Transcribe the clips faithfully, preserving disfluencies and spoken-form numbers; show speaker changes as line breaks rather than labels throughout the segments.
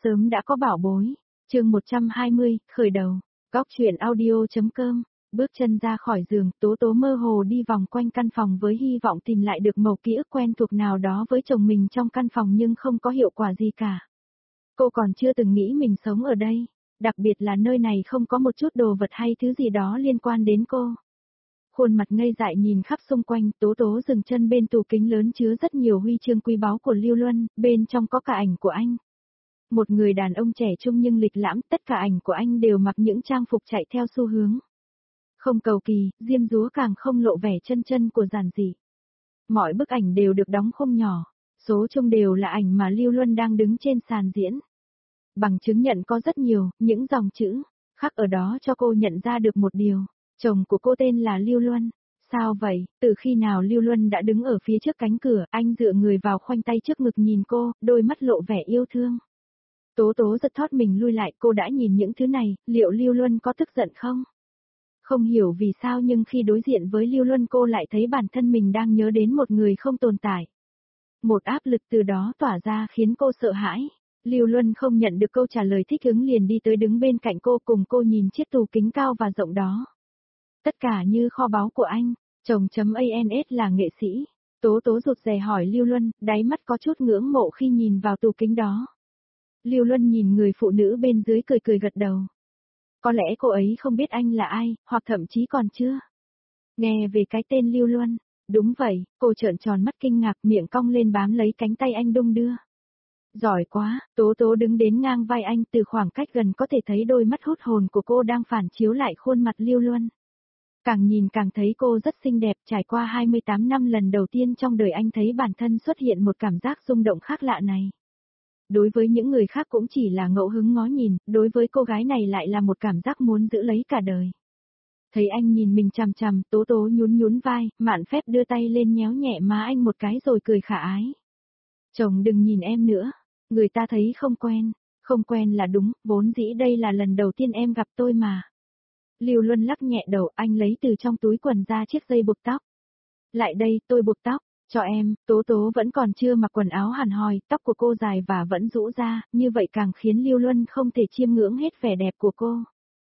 sớm đã có bảo bối. Chương một trăm hai mươi, khởi đầu. Góc truyện audio.com. Bước chân ra khỏi giường, Tố Tố mơ hồ đi vòng quanh căn phòng với hy vọng tìm lại được mẩu ký ức quen thuộc nào đó với chồng mình trong căn phòng nhưng không có hiệu quả gì cả. Cô còn chưa từng nghĩ mình sống ở đây, đặc biệt là nơi này không có một chút đồ vật hay thứ gì đó liên quan đến cô. Khuôn mặt ngây dại nhìn khắp xung quanh, Tố Tố dừng chân bên tủ kính lớn chứa rất nhiều huy chương quý báu của Lưu Luân, bên trong có cả ảnh của anh. Một người đàn ông trẻ trung nhưng lịch lãm, tất cả ảnh của anh đều mặc những trang phục chạy theo xu hướng. Không cầu kỳ, diêm dúa càng không lộ vẻ chân chân của giản dị. Mọi bức ảnh đều được đóng khung nhỏ, số chung đều là ảnh mà Lưu Luân đang đứng trên sàn diễn. Bằng chứng nhận có rất nhiều, những dòng chữ, khắc ở đó cho cô nhận ra được một điều, chồng của cô tên là Lưu Luân. Sao vậy, từ khi nào Lưu Luân đã đứng ở phía trước cánh cửa, anh dựa người vào khoanh tay trước ngực nhìn cô, đôi mắt lộ vẻ yêu thương. Tố Tố giật thót mình lui lại, cô đã nhìn những thứ này, liệu Lưu Luân có tức giận không? Không hiểu vì sao nhưng khi đối diện với Lưu Luân cô lại thấy bản thân mình đang nhớ đến một người không tồn tại. Một áp lực từ đó tỏa ra khiến cô sợ hãi. Lưu Luân không nhận được câu trả lời thích ứng liền đi tới đứng bên cạnh cô cùng cô nhìn chiếc tủ kính cao và rộng đó. Tất cả như kho báu của anh, chồng.ans là nghệ sĩ. Tố Tố rụt rè hỏi Lưu Luân, đáy mắt có chút ngưỡng mộ khi nhìn vào tủ kính đó. Lưu Luân nhìn người phụ nữ bên dưới cười cười gật đầu. Có lẽ cô ấy không biết anh là ai, hoặc thậm chí còn chưa. Nghe về cái tên Lưu Luân, đúng vậy, cô trợn tròn mắt kinh ngạc miệng cong lên bám lấy cánh tay anh đung đưa. Giỏi quá, Tố Tố đứng đến ngang vai anh từ khoảng cách gần có thể thấy đôi mắt hút hồn của cô đang phản chiếu lại khuôn mặt Lưu Luân. Càng nhìn càng thấy cô rất xinh đẹp, trải qua hai mươi tám năm lần đầu tiên trong đời anh thấy bản thân xuất hiện một cảm giác rung động khác lạ này. Đối với những người khác cũng chỉ là ngẫu hứng ngó nhìn, đối với cô gái này lại là một cảm giác muốn giữ lấy cả đời. Thấy anh nhìn mình chằm chằm, Tố Tố nhún nhún vai, mạn phép đưa tay lên nhéo nhẹ má anh một cái rồi cười khả ái. Chồng đừng nhìn em nữa, người ta thấy không quen, không quen là đúng, vốn dĩ đây là lần đầu tiên em gặp tôi mà. Lưu Luân lắc nhẹ đầu, anh lấy từ trong túi quần ra chiếc dây buộc tóc. Lại đây, tôi buộc tóc. Cho em, Tố Tố vẫn còn chưa mặc quần áo hẳn hoi, tóc của cô dài và vẫn rũ ra, như vậy càng khiến Lưu Luân không thể chiêm ngưỡng hết vẻ đẹp của cô.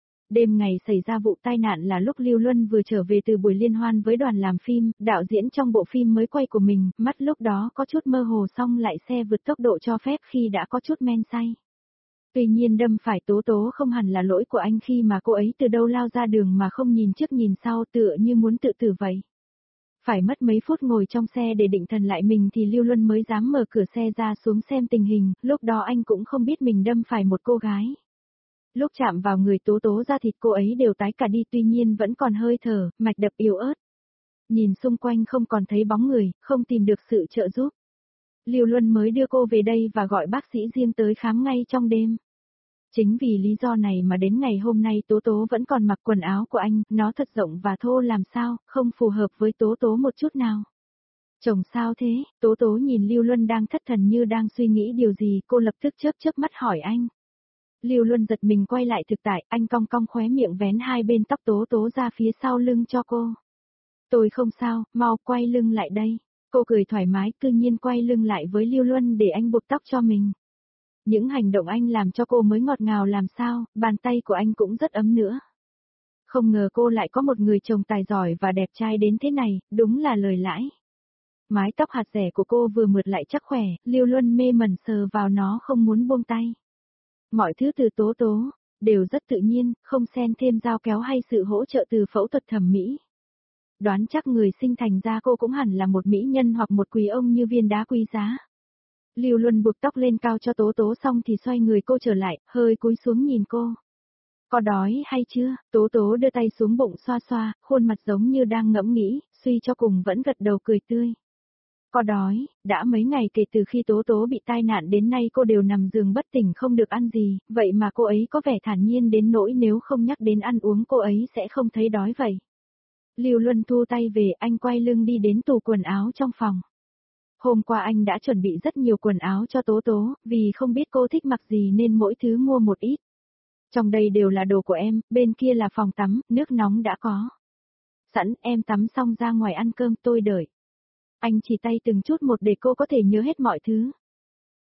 Đêm ngày xảy ra vụ tai nạn là lúc Lưu Luân vừa trở về từ buổi liên hoan với đoàn làm phim, đạo diễn trong bộ phim mới quay của mình, mắt lúc đó có chút mơ hồ xong lại xe vượt tốc độ cho phép khi đã có chút men say. Tuy nhiên đâm phải Tố Tố không hẳn là lỗi của anh khi mà cô ấy từ đâu lao ra đường mà không nhìn trước nhìn sau tựa như muốn tự tử vậy. Phải mất mấy phút ngồi trong xe để định thần lại mình thì Lưu Luân mới dám mở cửa xe ra xuống xem tình hình, lúc đó anh cũng không biết mình đâm phải một cô gái. Lúc chạm vào người Tố Tố da thịt cô ấy đều tái cả đi tuy nhiên vẫn còn hơi thở, mạch đập yếu ớt. Nhìn xung quanh không còn thấy bóng người, không tìm được sự trợ giúp. Lưu Luân mới đưa cô về đây và gọi bác sĩ riêng tới khám ngay trong đêm. Chính vì lý do này mà đến ngày hôm nay Tố Tố vẫn còn mặc quần áo của anh, nó thật rộng và thô làm sao, không phù hợp với Tố Tố một chút nào. Chồng sao thế, Tố Tố nhìn Lưu Luân đang thất thần như đang suy nghĩ điều gì, cô lập tức chớp chớp mắt hỏi anh. Lưu Luân giật mình quay lại thực tại, anh cong cong khóe miệng vén hai bên tóc Tố Tố ra phía sau lưng cho cô. Tôi không sao, mau quay lưng lại đây. Cô cười thoải mái, tự nhiên quay lưng lại với Lưu Luân để anh buộc tóc cho mình. Những hành động anh làm cho cô mới ngọt ngào làm sao, bàn tay của anh cũng rất ấm nữa. Không ngờ cô lại có một người chồng tài giỏi và đẹp trai đến thế này, đúng là lời lãi. Mái tóc hạt rẻ của cô vừa mượt lại chắc khỏe, Lưu Luân mê mẩn sờ vào nó không muốn buông tay. Mọi thứ từ Tố Tố, đều rất tự nhiên, không xen thêm dao kéo hay sự hỗ trợ từ phẫu thuật thẩm mỹ. Đoán chắc người sinh thành ra cô cũng hẳn là một mỹ nhân hoặc một quý ông như viên đá quý giá. Lưu Luân buộc tóc lên cao cho Tố Tố xong thì xoay người cô trở lại, hơi cúi xuống nhìn cô. Có đói hay chưa? Tố Tố đưa tay xuống bụng xoa xoa, khuôn mặt giống như đang ngẫm nghĩ, suy cho cùng vẫn gật đầu cười tươi. Có đói, đã mấy ngày kể từ khi Tố Tố bị tai nạn đến nay cô đều nằm giường bất tỉnh không được ăn gì, vậy mà cô ấy có vẻ thản nhiên đến nỗi nếu không nhắc đến ăn uống cô ấy sẽ không thấy đói vậy. Lưu Luân thu tay về, anh quay lưng đi đến tủ quần áo trong phòng. Hôm qua anh đã chuẩn bị rất nhiều quần áo cho Tố Tố, vì không biết cô thích mặc gì nên mỗi thứ mua một ít. Trong đây đều là đồ của em, bên kia là phòng tắm, nước nóng đã có. Sẵn em tắm xong ra ngoài ăn cơm tôi đợi. Anh chỉ tay từng chút một để cô có thể nhớ hết mọi thứ.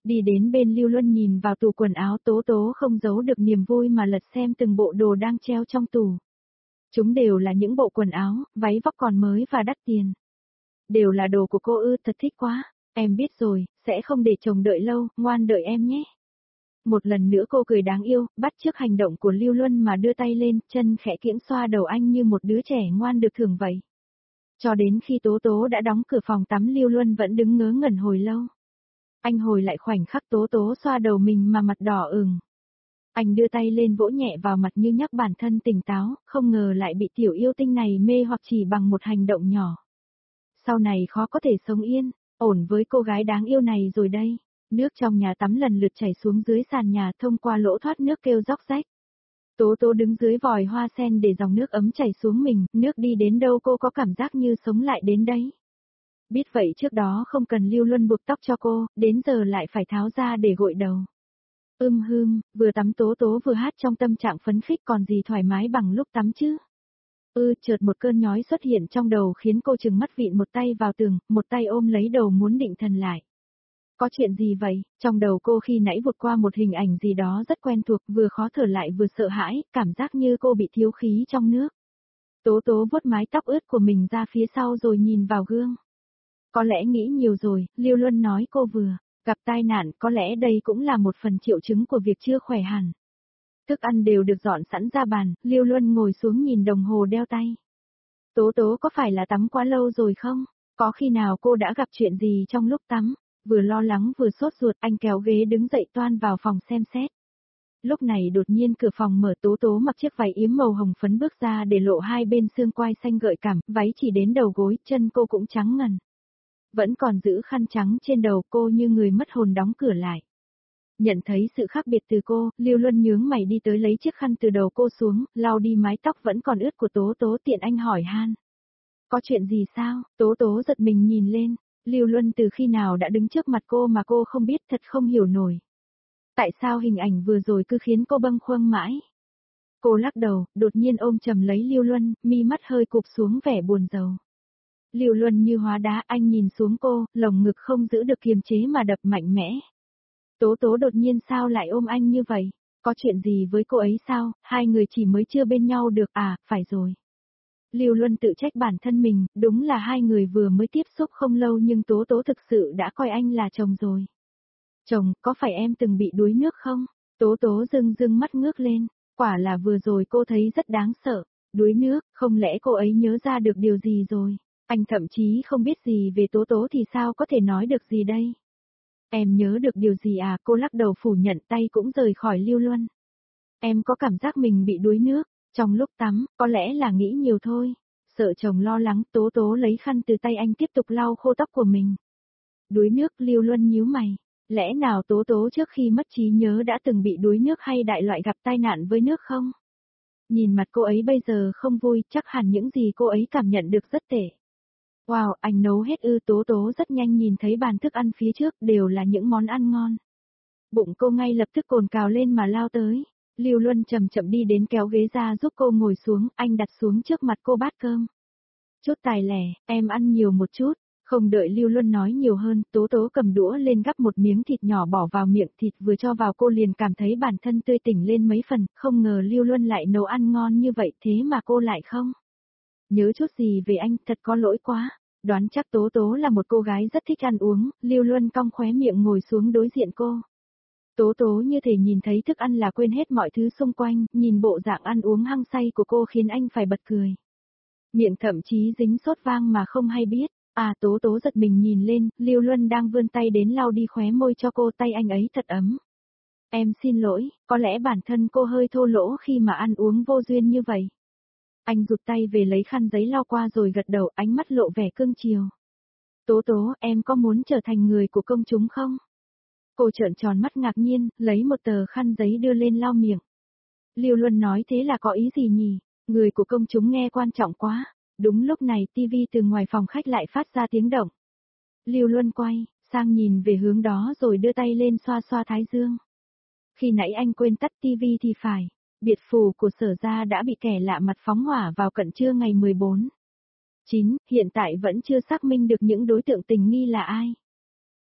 Đi đến bên Lưu Luân nhìn vào tủ quần áo, Tố Tố không giấu được niềm vui mà lật xem từng bộ đồ đang treo trong tủ. Chúng đều là những bộ quần áo, váy vóc còn mới và đắt tiền. Đều là đồ của cô ư, thật thích quá. Em biết rồi, sẽ không để chồng đợi lâu, ngoan đợi em nhé. Một lần nữa cô cười đáng yêu, bắt chước hành động của Lưu Luân mà đưa tay lên, chân khẽ kiễng xoa đầu anh như một đứa trẻ ngoan được thưởng vậy. Cho đến khi Tố Tố đã đóng cửa phòng tắm, Lưu Luân vẫn đứng ngớ ngẩn hồi lâu. Anh hồi lại khoảnh khắc Tố Tố xoa đầu mình mà mặt đỏ ửng. Anh đưa tay lên vỗ nhẹ vào mặt như nhắc bản thân tỉnh táo, không ngờ lại bị tiểu yêu tinh này mê hoặc chỉ bằng một hành động nhỏ. Sau này khó có thể sống yên, ổn với cô gái đáng yêu này rồi đây. Nước trong nhà tắm lần lượt chảy xuống dưới sàn nhà thông qua lỗ thoát nước kêu róc rách. Tố Tố đứng dưới vòi hoa sen để dòng nước ấm chảy xuống mình, nước đi đến đâu cô có cảm giác như sống lại đến đấy. Biết vậy trước đó không cần Lưu Luân buộc tóc cho cô, đến giờ lại phải tháo ra để gội đầu. Ưm hưm, vừa tắm Tố Tố vừa hát trong tâm trạng phấn khích, còn gì thoải mái bằng lúc tắm chứ. Ư, chợt một cơn nhói xuất hiện trong đầu khiến cô trừng mắt vịn một tay vào tường, một tay ôm lấy đầu muốn định thần lại. Có chuyện gì vậy? Trong đầu cô khi nãy vụt qua một hình ảnh gì đó rất quen thuộc, vừa khó thở lại vừa sợ hãi, cảm giác như cô bị thiếu khí trong nước. Tố Tố vuốt mái tóc ướt của mình ra phía sau rồi nhìn vào gương. Có lẽ nghĩ nhiều rồi, Lưu Luân nói cô vừa gặp tai nạn, có lẽ đây cũng là một phần triệu chứng của việc chưa khỏe hẳn. Thức ăn đều được dọn sẵn ra bàn, Lưu Luân ngồi xuống nhìn đồng hồ đeo tay. Tố Tố có phải là tắm quá lâu rồi không? Có khi nào cô đã gặp chuyện gì trong lúc tắm? Vừa lo lắng vừa sốt ruột, anh kéo ghế đứng dậy toan vào phòng xem xét. Lúc này đột nhiên cửa phòng mở, Tố Tố mặc chiếc váy yếm màu hồng phấn bước ra để lộ hai bên xương quai xanh gợi cảm, váy chỉ đến đầu gối, chân cô cũng trắng ngần. Vẫn còn giữ khăn trắng trên đầu, cô như người mất hồn đóng cửa lại. Nhận thấy sự khác biệt từ cô, Lưu Luân nhướng mày đi tới lấy chiếc khăn từ đầu cô xuống, lau đi mái tóc vẫn còn ướt của Tố Tố, tiện anh hỏi han. Có chuyện gì sao? Tố Tố giật mình nhìn lên. Lưu Luân từ khi nào đã đứng trước mặt cô mà cô không biết, thật không hiểu nổi. Tại sao hình ảnh vừa rồi cứ khiến cô bâng khuâng mãi? Cô lắc đầu, đột nhiên ôm chầm lấy Lưu Luân, mi mắt hơi cụp xuống vẻ buồn rầu. Lưu Luân như hóa đá, anh nhìn xuống cô, lồng ngực không giữ được kiềm chế mà đập mạnh mẽ. Tố Tố đột nhiên sao lại ôm anh như vậy? Có chuyện gì với cô ấy sao? Hai người chỉ mới chưa bên nhau được à? Phải rồi. Lưu Luân tự trách bản thân mình, đúng là hai người vừa mới tiếp xúc không lâu nhưng Tố Tố thực sự đã coi anh là chồng rồi. Chồng, có phải em từng bị đuối nước không? Tố Tố dưng dưng mắt ngước lên, quả là vừa rồi cô thấy rất đáng sợ. Đuối nước, không lẽ cô ấy nhớ ra được điều gì rồi? Anh thậm chí không biết gì về Tố Tố thì sao có thể nói được gì đây? Em nhớ được điều gì à? Cô lắc đầu phủ nhận, tay cũng rời khỏi Lưu Luân. Em có cảm giác mình bị đuối nước. Trong lúc tắm, có lẽ là nghĩ nhiều thôi. Sợ chồng lo lắng, Tố Tố lấy khăn từ tay anh tiếp tục lau khô tóc của mình. Đuối nước, Lưu Luân nhíu mày. Lẽ nào Tố Tố trước khi mất trí nhớ đã từng bị đuối nước hay đại loại gặp tai nạn với nước không? Nhìn mặt cô ấy bây giờ không vui, chắc hẳn những gì cô ấy cảm nhận được rất tệ. Wow, anh nấu hết ư? Tố Tố rất nhanh nhìn thấy bàn thức ăn phía trước đều là những món ăn ngon. Bụng cô ngay lập tức cồn cào lên mà lao tới. Lưu Luân chậm chậm đi đến kéo ghế ra giúp cô ngồi xuống, anh đặt xuống trước mặt cô bát cơm. Chút tài lẻ, em ăn nhiều một chút. Không đợi Lưu Luân nói nhiều hơn, Tố Tố cầm đũa lên gắp một miếng thịt nhỏ bỏ vào miệng, thịt vừa cho vào cô liền cảm thấy bản thân tươi tỉnh lên mấy phần, không ngờ Lưu Luân lại nấu ăn ngon như vậy thế mà cô lại không. Nhớ chút gì về anh, thật có lỗi quá. Đoán chắc Tố Tố là một cô gái rất thích ăn uống, Lưu Luân cong khóe miệng ngồi xuống đối diện cô. Tố Tố như thể nhìn thấy thức ăn là quên hết mọi thứ xung quanh, nhìn bộ dạng ăn uống hăng say của cô khiến anh phải bật cười. Miệng thậm chí dính sốt vang mà không hay biết. À, Tố Tố giật mình nhìn lên, Lưu Luân đang vươn tay đến lau đi khóe môi cho cô, tay anh ấy thật ấm. Em xin lỗi, có lẽ bản thân cô hơi thô lỗ khi mà ăn uống vô duyên như vậy. Anh rụt tay về lấy khăn giấy lau qua rồi gật đầu, ánh mắt lộ vẻ cưng chiều. Tố Tố, em có muốn trở thành người của công chúng không? Cô trợn tròn mắt ngạc nhiên, lấy một tờ khăn giấy đưa lên lau miệng. Lưu Luân nói thế là có ý gì nhỉ? Người của công chúng nghe quan trọng quá. Đúng lúc này tivi từ ngoài phòng khách lại phát ra tiếng động. Lưu Luân quay sang nhìn về hướng đó rồi đưa tay lên xoa xoa thái dương. Khi nãy anh quên tắt tivi thì phải. Biệt phủ của Sở gia đã bị kẻ lạ mặt phóng hỏa vào cận trưa ngày mười bốn chín, hiện tại vẫn chưa xác minh được những đối tượng tình nghi là ai.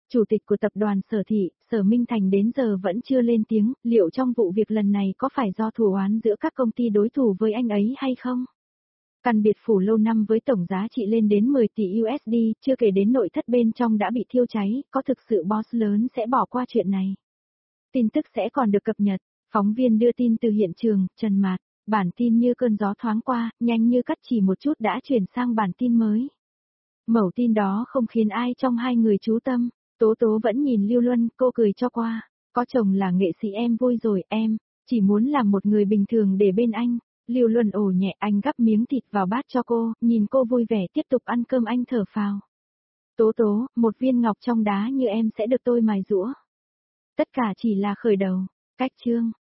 Chủ tịch của tập đoàn Sở Thị, Sở Minh Thành đến giờ vẫn chưa lên tiếng, liệu trong vụ việc lần này có phải do thù oán giữa các công ty đối thủ với anh ấy hay không? Căn biệt phủ lâu năm với tổng giá trị lên đến mười tỷ u ét đê, chưa kể đến nội thất bên trong đã bị thiêu cháy, có thực sự boss lớn sẽ bỏ qua chuyện này? Tin tức sẽ còn được cập nhật. Phóng viên đưa tin từ hiện trường, Trần Mạt. Bản tin như cơn gió thoáng qua, nhanh như cắt chỉ một chút đã chuyển sang bản tin mới. Mẩu tin đó không khiến ai trong hai người chú tâm. Tố Tố vẫn nhìn Lưu Luân, cô cười cho qua. Có chồng là nghệ sĩ em vui rồi em, chỉ muốn làm một người bình thường để bên anh. Lưu Luân ồ nhẹ, anh gắp miếng thịt vào bát cho cô, nhìn cô vui vẻ tiếp tục ăn cơm, anh thở phào. Tố Tố, một viên ngọc trong đá như em sẽ được tôi mài giũa. Tất cả chỉ là khởi đầu. Cách chương